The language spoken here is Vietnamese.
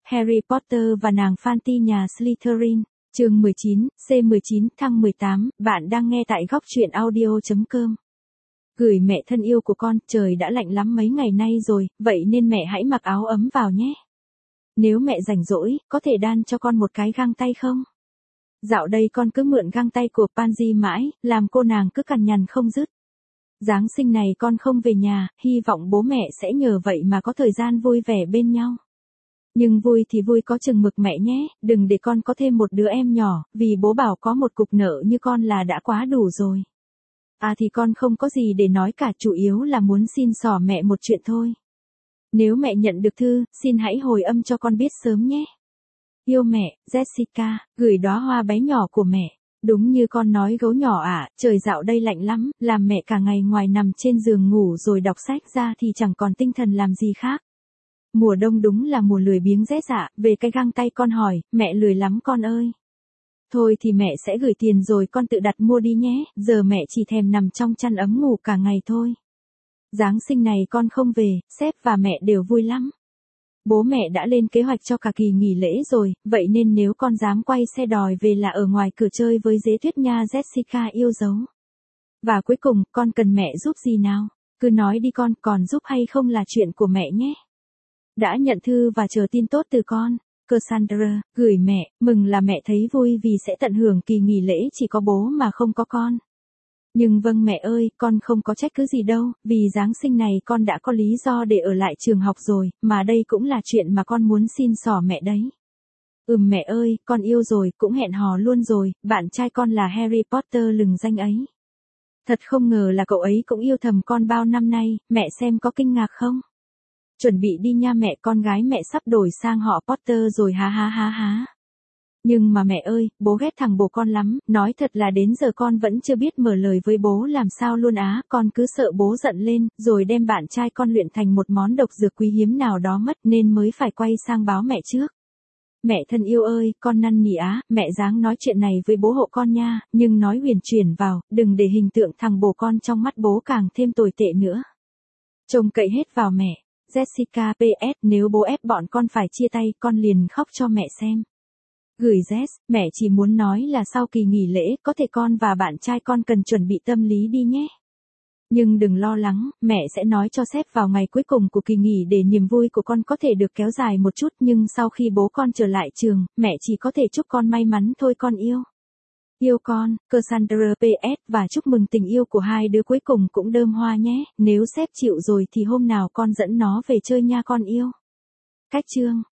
Harry Potter và nàng Fanty nhà Slytherin, chương 19, C19 tháng 18, bạn đang nghe tại góc truyện audio.com. Gửi mẹ thân yêu của con, trời đã lạnh lắm mấy ngày nay rồi, vậy nên mẹ hãy mặc áo ấm vào nhé. Nếu mẹ rảnh rỗi, có thể đan cho con một cái găng tay không? Dạo đây con cứ mượn găng tay của Pansy mãi, làm cô nàng cứ cằn nhằn không dứt. Giáng sinh này con không về nhà, hy vọng bố mẹ sẽ nhờ vậy mà có thời gian vui vẻ bên nhau. Nhưng vui thì vui có chừng mực mẹ nhé, đừng để con có thêm một đứa em nhỏ, vì bố bảo có một cục nợ như con là đã quá đủ rồi. À thì con không có gì để nói cả, chủ yếu là muốn xin xỏ mẹ một chuyện thôi. Nếu mẹ nhận được thư, xin hãy hồi âm cho con biết sớm nhé. Yêu mẹ, Jessica, gửi đóa hoa bé nhỏ của mẹ. Đúng như con nói gấu nhỏ à, trời dạo đây lạnh lắm, làm mẹ cả ngày ngoài nằm trên giường ngủ rồi đọc sách ra thì chẳng còn tinh thần làm gì khác. Mùa đông đúng là mùa lười biếng rét dạ, về cái găng tay con hỏi, mẹ lười lắm con ơi. Thôi thì mẹ sẽ gửi tiền rồi con tự đặt mua đi nhé, giờ mẹ chỉ thèm nằm trong chăn ấm ngủ cả ngày thôi. Giáng sinh này con không về, sếp và mẹ đều vui lắm. Bố mẹ đã lên kế hoạch cho cả kỳ nghỉ lễ rồi, vậy nên nếu con dám quay xe đòi về là ở ngoài cửa chơi với Dế Tuyết nha Jessica yêu dấu. Và cuối cùng, con cần mẹ giúp gì nào? Cứ nói đi con, còn giúp hay không là chuyện của mẹ nhé. Đã nhận thư và chờ tin tốt từ con. Cassandra, gửi mẹ, mừng là mẹ thấy vui vì sẽ tận hưởng kỳ nghỉ lễ chỉ có bố mà không có con. Nhưng vâng mẹ ơi, con không có trách cứ gì đâu, vì Giáng sinh này con đã có lý do để ở lại trường học rồi, mà đây cũng là chuyện mà con muốn xin xỏ mẹ đấy. Mẹ ơi, con yêu rồi, cũng hẹn hò luôn rồi, bạn trai con là Harry Potter lừng danh ấy. Thật không ngờ là cậu ấy cũng yêu thầm con bao năm nay, mẹ xem có kinh ngạc không? Chuẩn bị đi nha mẹ, con gái mẹ sắp đổi sang họ Potter rồi ha ha ha ha. Nhưng mà mẹ ơi, bố ghét thằng bồ con lắm, nói thật là đến giờ con vẫn chưa biết mở lời với bố làm sao luôn á, con cứ sợ bố giận lên, rồi đem bạn trai con luyện thành một món độc dược quý hiếm nào đó mất nên mới phải quay sang báo mẹ trước. Mẹ thân yêu ơi, con năn nỉ á, mẹ dáng nói chuyện này với bố hộ con nha, nhưng nói huyền chuyển vào, đừng để hình tượng thằng bồ con trong mắt bố càng thêm tồi tệ nữa. Trông cậy hết vào mẹ. Jessica PS, nếu bố ép bọn con phải chia tay, con liền khóc cho mẹ xem. Gửi Jess, mẹ chỉ muốn nói là sau kỳ nghỉ lễ, có thể con và bạn trai con cần chuẩn bị tâm lý đi nhé. Nhưng đừng lo lắng, mẹ sẽ nói cho sếp vào ngày cuối cùng của kỳ nghỉ để niềm vui của con có thể được kéo dài một chút, nhưng sau khi bố con trở lại trường, mẹ chỉ có thể chúc con may mắn thôi con yêu. Yêu con, Cassandra PS, và chúc mừng tình yêu của hai đứa cuối cùng cũng đơm hoa nhé, nếu sếp chịu rồi thì hôm nào con dẫn nó về chơi nha con yêu. Cách chương.